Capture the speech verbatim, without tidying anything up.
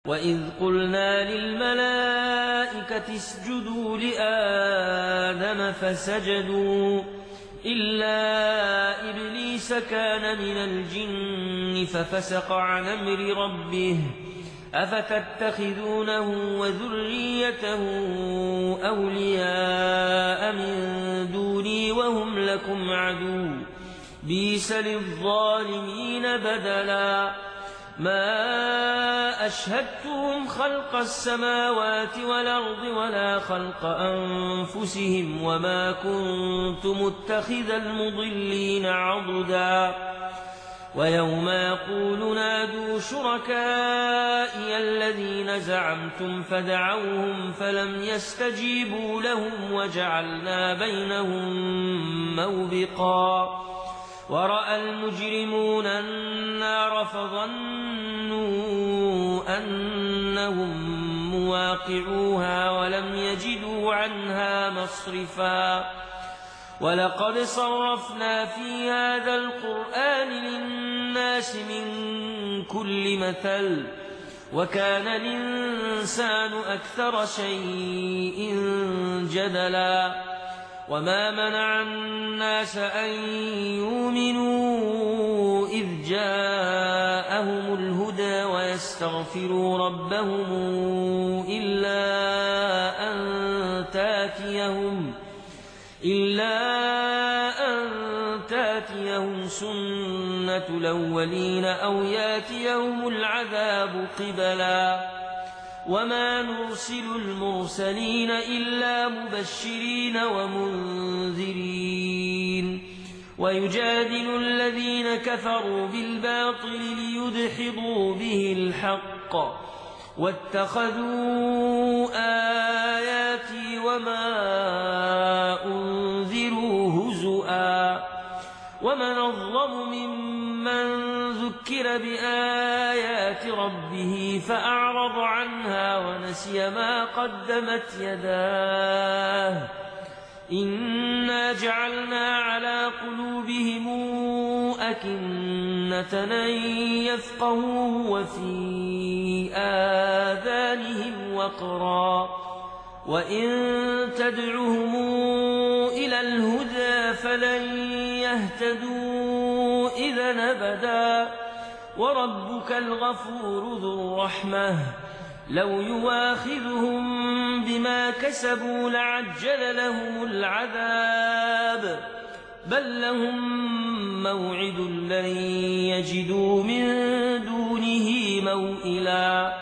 وَإِذْ قُلْنَا لِلْمَلَائِكَةِ اسْجُدُوا لِآدَمَ فَسَجَدُوا إِلَّا إِبْلِيسَ كَانَ مِنَ الْجِنِّ فَفَسَقَ عَنْ أَمْرِ رَبِّهِ أَفَتَتَّخِذُونَهُ وَذُرِّيَّتَهُ أَوْلِيَاءَ مِن دُونِي وَهُمْ لَكُمْ عَدُوٌّ ۚ بِئْسَ لِلظَّالِمِينَ بَدَلًا. مَا أَشْهَدتُّهُمْ خَلْقَ السَّمَاوَاتِ وَالْأَرْضِ وَلَا خَلْقَ أَنفُسِهِمْ وَمَا كُنتُ مُتَّخِذَ الْمُضِلِّينَ عَضُدًا. وَيَوْمَ يَقُولُ نَادُوا شُرَكَائِيَ الَّذِينَ زَعَمْتُمْ فَدَعَوْهُمْ فَلَمْ يَسْتَجِيبُوا لَهُمْ وَجَعَلْنَا بَيْنَهُم مَّوْبِقًا. وَرَأَى الْمُجْرِمُونَ النَّارَ فَظَنُّوا أَنَّهُم مُّوَاقِعُوهَا وَلَمْ يَجِدُوا عَنْهَا مَصْرِفًا. وَلَقَدْ صَرَّفْنَا فِي هَذَا الْقُرْآنِ لِلنَّاسِ مِن كُلِّ مَثَلٍ وَكَانَ الْإِنسَانُ أَكْثَرَ شَيْءٍ جَدَلًا. وَمَا مَنَعَ النَّاسَ أَن يُؤْمِنُوا إِذْ جَاءَهُمُ الْهُدَىٰ وَيَسْتَغْفِرُوا رَبَّهُمْ إِلَّا أَن تَأْتِيَهُمْ إِلَّا أَن تَأْتِيَهُمْ سُنَّةُ الْأَوَّلِينَ أَوْ يَأْتِيَهُمُ الْعَذَابُ قِبَلًا. وَمَا نُرْسِلُ الْمُرْسَلِينَ إِلَّا مُبَشِّرِينَ وَمُنذِرِينَ وَيُجَادِلُ الَّذِينَ كَفَرُوا بِالْبَاطِلِ لِيُدْحِضُوا بِهِ الْحَقَّ وَاتَّخَذُوا آيَاتِي وَمَا أُنذِرُوا هُزُوًا. وَمَنْ أَظْلَمُ مِمَّنْ ذُكِّرَ بِآيَاتِ رَبِّهِ فَأَعْرَضَ عَنْهَا وَنَسِيَ مَا قَدَّمَتْ يَدَاهُ إِنَّا جَعَلْنَا عَلَى قُلُوبِهِمْ أَكِنَّةً أَن يَفْقَهُوهُ وَفِي آذَانِهِمْ وَقْرًا وَإِن تَدْعُهُمْ إِلَى الْهُدَىٰ فَلَن يَهْتَدُوا إِذًا أَبَدًا. وَرَبُّكَ الْغَفُورُ ذُو الرَّحْمَةِ لَوْ يُؤَاخِذُهُم بِمَا كَسَبُوا لَعَجَّلَ لَهُمُ الْعَذَابَ بَل لَّهُم مَّوْعِدٌ لَّن يَجِدُوا مِن دُونِهِ مَوْئِلًا.